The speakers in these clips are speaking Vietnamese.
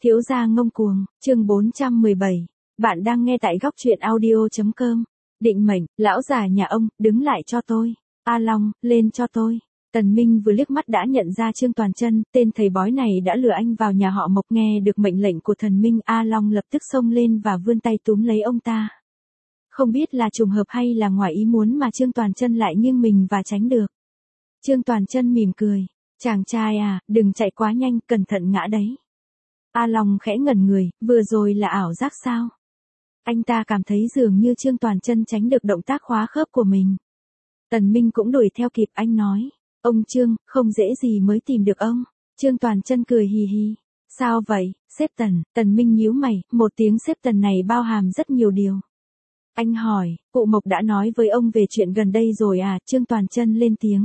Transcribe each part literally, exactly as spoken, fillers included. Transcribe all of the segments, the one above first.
Thiếu gia ngông cuồng, chương bốn trăm mười bảy. Bạn đang nghe tại góc truyện audio.com. Định mệnh, lão già nhà ông, đứng lại cho tôi. A Long, lên cho tôi. Tần Minh vừa liếc mắt đã nhận ra Trương Toàn Chân, tên thầy bói này đã lừa anh vào nhà họ Mộc. Nghe được mệnh lệnh của thần Minh, A Long lập tức xông lên và vươn tay túm lấy ông ta. Không biết là trùng hợp hay là ngoài ý muốn mà Trương Toàn Chân lại nghiêng mình và tránh được. Trương Toàn Chân mỉm cười, chàng trai à, đừng chạy quá nhanh, cẩn thận ngã đấy. A Long khẽ ngẩn người, vừa rồi là ảo giác sao? Anh ta cảm thấy dường như Trương Toàn Chân tránh được động tác khóa khớp của mình. Tần Minh cũng đuổi theo kịp, anh nói, ông Trương, không dễ gì mới tìm được ông. Trương Toàn Chân cười hì hì, sao vậy, sếp Tần? Tần Minh nhíu mày, một tiếng sếp Tần này bao hàm rất nhiều điều. Anh hỏi, cụ Mộc đã nói với ông về chuyện gần đây rồi à? Trương Toàn Chân lên tiếng.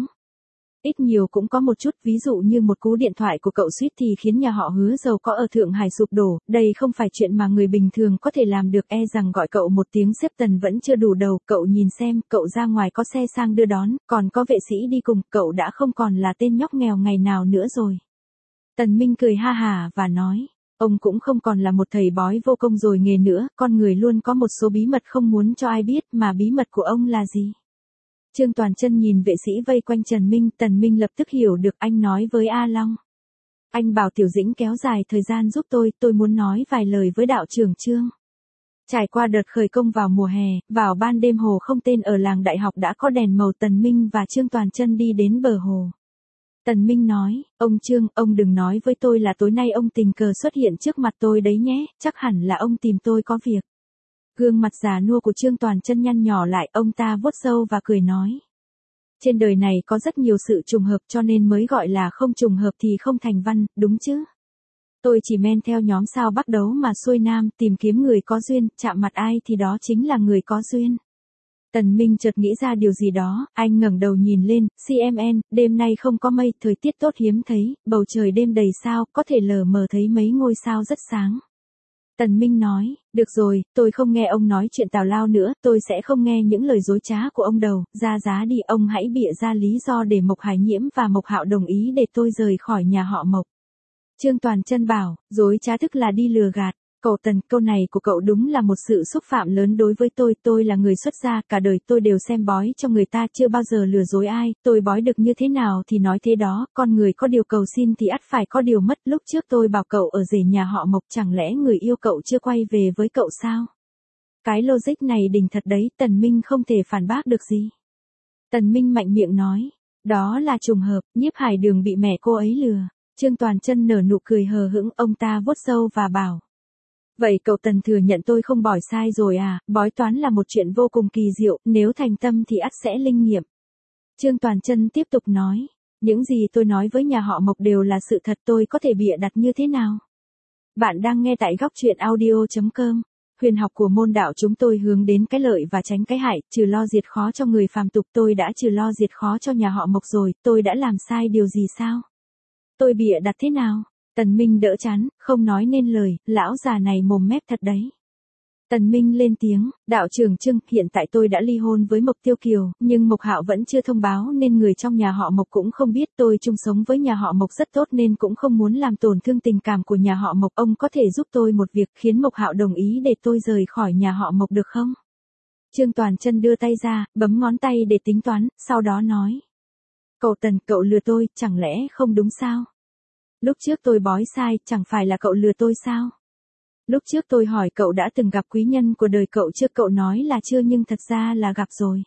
Ít nhiều cũng có một chút, ví dụ như một cú điện thoại của cậu suýt thì khiến nhà họ Hứa giàu có ở Thượng Hải sụp đổ, đây không phải chuyện mà người bình thường có thể làm được. E rằng gọi cậu một tiếng sếp Tần vẫn chưa đủ đầu. Cậu nhìn xem, cậu ra ngoài có xe sang đưa đón, còn có vệ sĩ đi cùng, cậu đã không còn là tên nhóc nghèo ngày nào nữa rồi. Tần Minh cười ha hà và nói, ông cũng không còn là một thầy bói vô công rồi nghề nữa, con người luôn có một số bí mật không muốn cho ai biết, mà bí mật của ông là gì? Trương Toàn Chân nhìn vệ sĩ vây quanh Trần Minh, Tần Minh lập tức hiểu được. Anh nói với A Long, anh bảo Tiểu Dĩnh kéo dài thời gian giúp tôi, tôi muốn nói vài lời với đạo trưởng Trương. Trải qua đợt khởi công vào mùa hè, vào ban đêm hồ không tên ở làng đại học đã có đèn màu. Tần Minh và Trương Toàn Chân đi đến bờ hồ. Tần Minh nói, ông Trương, ông đừng nói với tôi là tối nay ông tình cờ xuất hiện trước mặt tôi đấy nhé, chắc hẳn là ông tìm tôi có việc. Gương mặt già nua của Trương Toàn Chân nhăn nhỏ lại, ông ta vuốt râu và cười nói. Trên đời này có rất nhiều sự trùng hợp cho nên mới gọi là không trùng hợp thì không thành văn, đúng chứ? Tôi chỉ men theo nhóm sao Bắc đấu mà xuôi nam, tìm kiếm người có duyên, chạm mặt ai thì đó chính là người có duyên. Tần Minh chợt nghĩ ra điều gì đó, anh ngẩng đầu nhìn lên, xê em en, đêm nay không có mây, thời tiết tốt hiếm thấy, bầu trời đêm đầy sao, có thể lờ mờ thấy mấy ngôi sao rất sáng. Tần Minh nói, được rồi, tôi không nghe ông nói chuyện tào lao nữa, tôi sẽ không nghe những lời dối trá của ông đâu, ra giá đi, ông hãy bịa ra lý do để Mộc Hải Nhiễm và Mộc Hạo đồng ý để tôi rời khỏi nhà họ Mộc. Trương Toàn Chân bảo, dối trá tức là đi lừa gạt. Cậu Tần, câu này của cậu đúng là một sự xúc phạm lớn đối với tôi, tôi là người xuất gia, cả đời tôi đều xem bói cho người ta, chưa bao giờ lừa dối ai, tôi bói được như thế nào thì nói thế đó, con người có điều cầu xin thì ắt phải có điều mất, lúc trước tôi bảo cậu ở rể nhà họ Mộc, chẳng lẽ người yêu cậu chưa quay về với cậu sao? Cái logic này đỉnh thật đấy, Tần Minh không thể phản bác được gì. Tần Minh mạnh miệng nói, đó là trùng hợp, Nhiếp Hải Đường bị mẹ cô ấy lừa. Trương Toàn Chân nở nụ cười hờ hững, ông ta vuốt râu và bảo. Vậy cậu Tần thừa nhận tôi không bói sai rồi à? Bói toán là một chuyện vô cùng kỳ diệu, nếu thành tâm thì ắt sẽ linh nghiệm. Trương Toàn Chân tiếp tục nói, những gì tôi nói với nhà họ Mộc đều là sự thật, tôi có thể bịa đặt như thế nào? Bạn đang nghe tại góc truyện audio.com. Huyền học của môn đạo chúng tôi hướng đến cái lợi và tránh cái hại, trừ lo diệt khó cho người phàm tục, tôi đã trừ lo diệt khó cho nhà họ Mộc rồi, tôi đã làm sai điều gì sao? Tôi bịa đặt thế nào? Tần Minh đỡ chán, không nói nên lời, lão già này mồm mép thật đấy. Tần Minh lên tiếng, đạo trưởng Trương, hiện tại tôi đã ly hôn với Mộc Tiêu Kiều, nhưng Mộc Hạo vẫn chưa thông báo nên người trong nhà họ Mộc cũng không biết, tôi chung sống với nhà họ Mộc rất tốt nên cũng không muốn làm tổn thương tình cảm của nhà họ Mộc, ông có thể giúp tôi một việc khiến Mộc Hạo đồng ý để tôi rời khỏi nhà họ Mộc được không? Trương Toàn Chân đưa tay ra, bấm ngón tay để tính toán, sau đó nói. Cậu Tần, cậu lừa tôi, chẳng lẽ không đúng sao? Lúc trước tôi bói sai, chẳng phải là cậu lừa tôi sao? Lúc trước tôi hỏi cậu đã từng gặp quý nhân của đời cậu chưa, cậu nói là chưa nhưng thật ra là gặp rồi.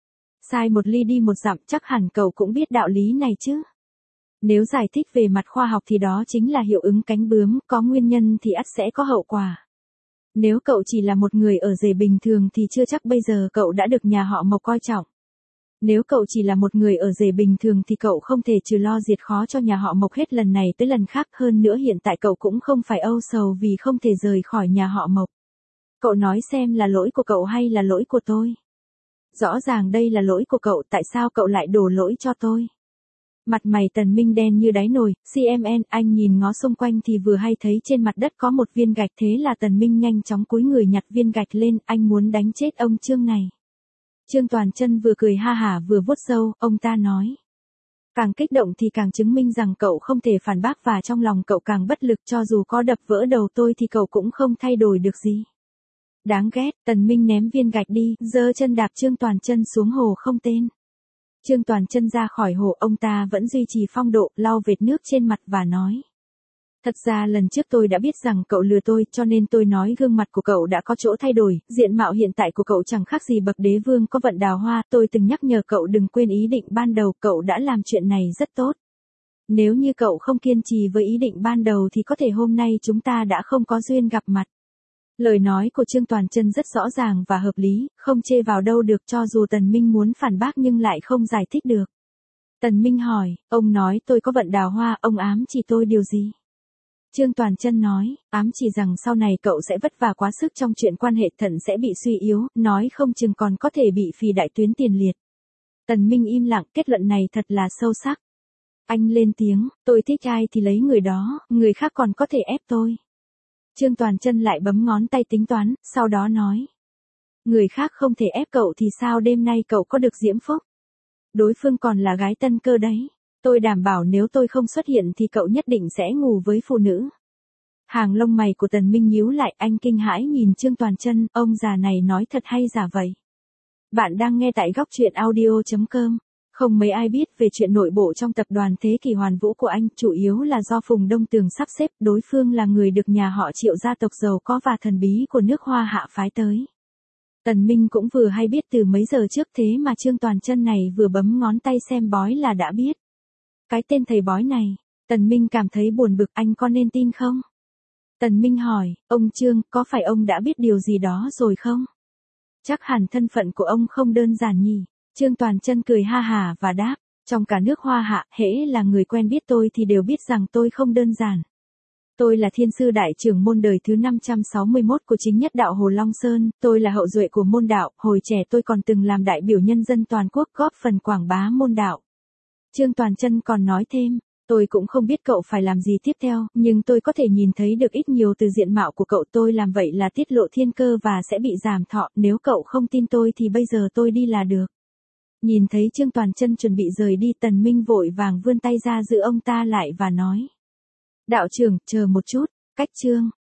Sai một ly đi một dặm, chắc hẳn cậu cũng biết đạo lý này chứ. Nếu giải thích về mặt khoa học thì đó chính là hiệu ứng cánh bướm, có nguyên nhân thì ắt sẽ có hậu quả. Nếu cậu chỉ là một người ở rể bình thường thì chưa chắc bây giờ cậu đã được nhà họ Mộc coi trọng. Nếu cậu chỉ là một người ở rể bình thường thì cậu không thể trừ lo diệt khó cho nhà họ Mộc hết lần này tới lần khác, hơn nữa hiện tại cậu cũng không phải âu sầu vì không thể rời khỏi nhà họ Mộc. Cậu nói xem là lỗi của cậu hay là lỗi của tôi? Rõ ràng đây là lỗi của cậu, tại sao cậu lại đổ lỗi cho tôi? Mặt mày Tần Minh đen như đáy nồi, xê em en, anh nhìn ngó xung quanh thì vừa hay thấy trên mặt đất có một viên gạch, thế là Tần Minh nhanh chóng cúi người nhặt viên gạch lên, anh muốn đánh chết ông Trương này. Trương Toàn Chân vừa cười ha hả vừa vuốt râu, ông ta nói. Càng kích động thì càng chứng minh rằng cậu không thể phản bác và trong lòng cậu càng bất lực, cho dù có đập vỡ đầu tôi thì cậu cũng không thay đổi được gì. Đáng ghét, Tần Minh ném viên gạch đi, giơ chân đạp Trương Toàn Chân xuống hồ không tên. Trương Toàn Chân ra khỏi hồ, ông ta vẫn duy trì phong độ, lau vệt nước trên mặt và nói. Thật ra lần trước tôi đã biết rằng cậu lừa tôi, cho nên tôi nói gương mặt của cậu đã có chỗ thay đổi, diện mạo hiện tại của cậu chẳng khác gì bậc đế vương có vận đào hoa, tôi từng nhắc nhở cậu đừng quên ý định ban đầu, cậu đã làm chuyện này rất tốt. Nếu như cậu không kiên trì với ý định ban đầu thì có thể hôm nay chúng ta đã không có duyên gặp mặt. Lời nói của Trương Toàn Chân rất rõ ràng và hợp lý, không chê vào đâu được, cho dù Tần Minh muốn phản bác nhưng lại không giải thích được. Tần Minh hỏi, ông nói tôi có vận đào hoa, ông ám chỉ tôi điều gì? Trương Toàn Chân nói, ám chỉ rằng sau này cậu sẽ vất vả quá sức trong chuyện quan hệ, thận sẽ bị suy yếu, nói không chừng còn có thể bị phì đại tuyến tiền liệt. Tần Minh im lặng, kết luận này thật là sâu sắc. Anh lên tiếng, tôi thích ai thì lấy người đó, người khác còn có thể ép tôi. Trương Toàn Chân lại bấm ngón tay tính toán, sau đó nói. Người khác không thể ép cậu thì sao, đêm nay cậu có được diễm phúc? Đối phương còn là gái tân cơ đấy. Tôi đảm bảo nếu tôi không xuất hiện thì cậu nhất định sẽ ngủ với phụ nữ. Hàng lông mày của Tần Minh nhíu lại, anh kinh hãi nhìn Trương Toàn Chân, ông già này nói thật hay giả vậy? Bạn đang nghe tại góc truyện audio chấm com. Không mấy ai biết về chuyện nội bộ trong tập đoàn Thế Kỷ Hoàn Vũ của anh, chủ yếu là do Phùng Đông Tường sắp xếp, đối phương là người được nhà họ Triệu gia tộc giàu có và thần bí của nước Hoa Hạ phái tới. Tần Minh cũng vừa hay biết từ mấy giờ trước, thế mà Trương Toàn Chân này vừa bấm ngón tay xem bói là đã biết. Cái tên thầy bói này, Tần Minh cảm thấy buồn bực, anh có nên tin không? Tần Minh hỏi, ông Trương, có phải ông đã biết điều gì đó rồi không? Chắc hẳn thân phận của ông không đơn giản nhỉ? Trương Toàn Chân cười ha hà và đáp, trong cả nước Hoa Hạ, hễ là người quen biết tôi thì đều biết rằng tôi không đơn giản. Tôi là thiên sư đại trưởng môn đời thứ năm trăm sáu mươi mốt của chính nhất đạo Hồ Long Sơn, tôi là hậu duệ của môn đạo, hồi trẻ tôi còn từng làm đại biểu nhân dân toàn quốc góp phần quảng bá môn đạo. Trương Toàn Chân còn nói thêm, tôi cũng không biết cậu phải làm gì tiếp theo, nhưng tôi có thể nhìn thấy được ít nhiều từ diện mạo của cậu, tôi làm vậy là tiết lộ thiên cơ và sẽ bị giảm thọ, nếu cậu không tin tôi thì bây giờ tôi đi là được. Nhìn thấy Trương Toàn Chân chuẩn bị rời đi, Tần Minh vội vàng vươn tay ra giữ ông ta lại và nói. Đạo trưởng, chờ một chút, cách Trương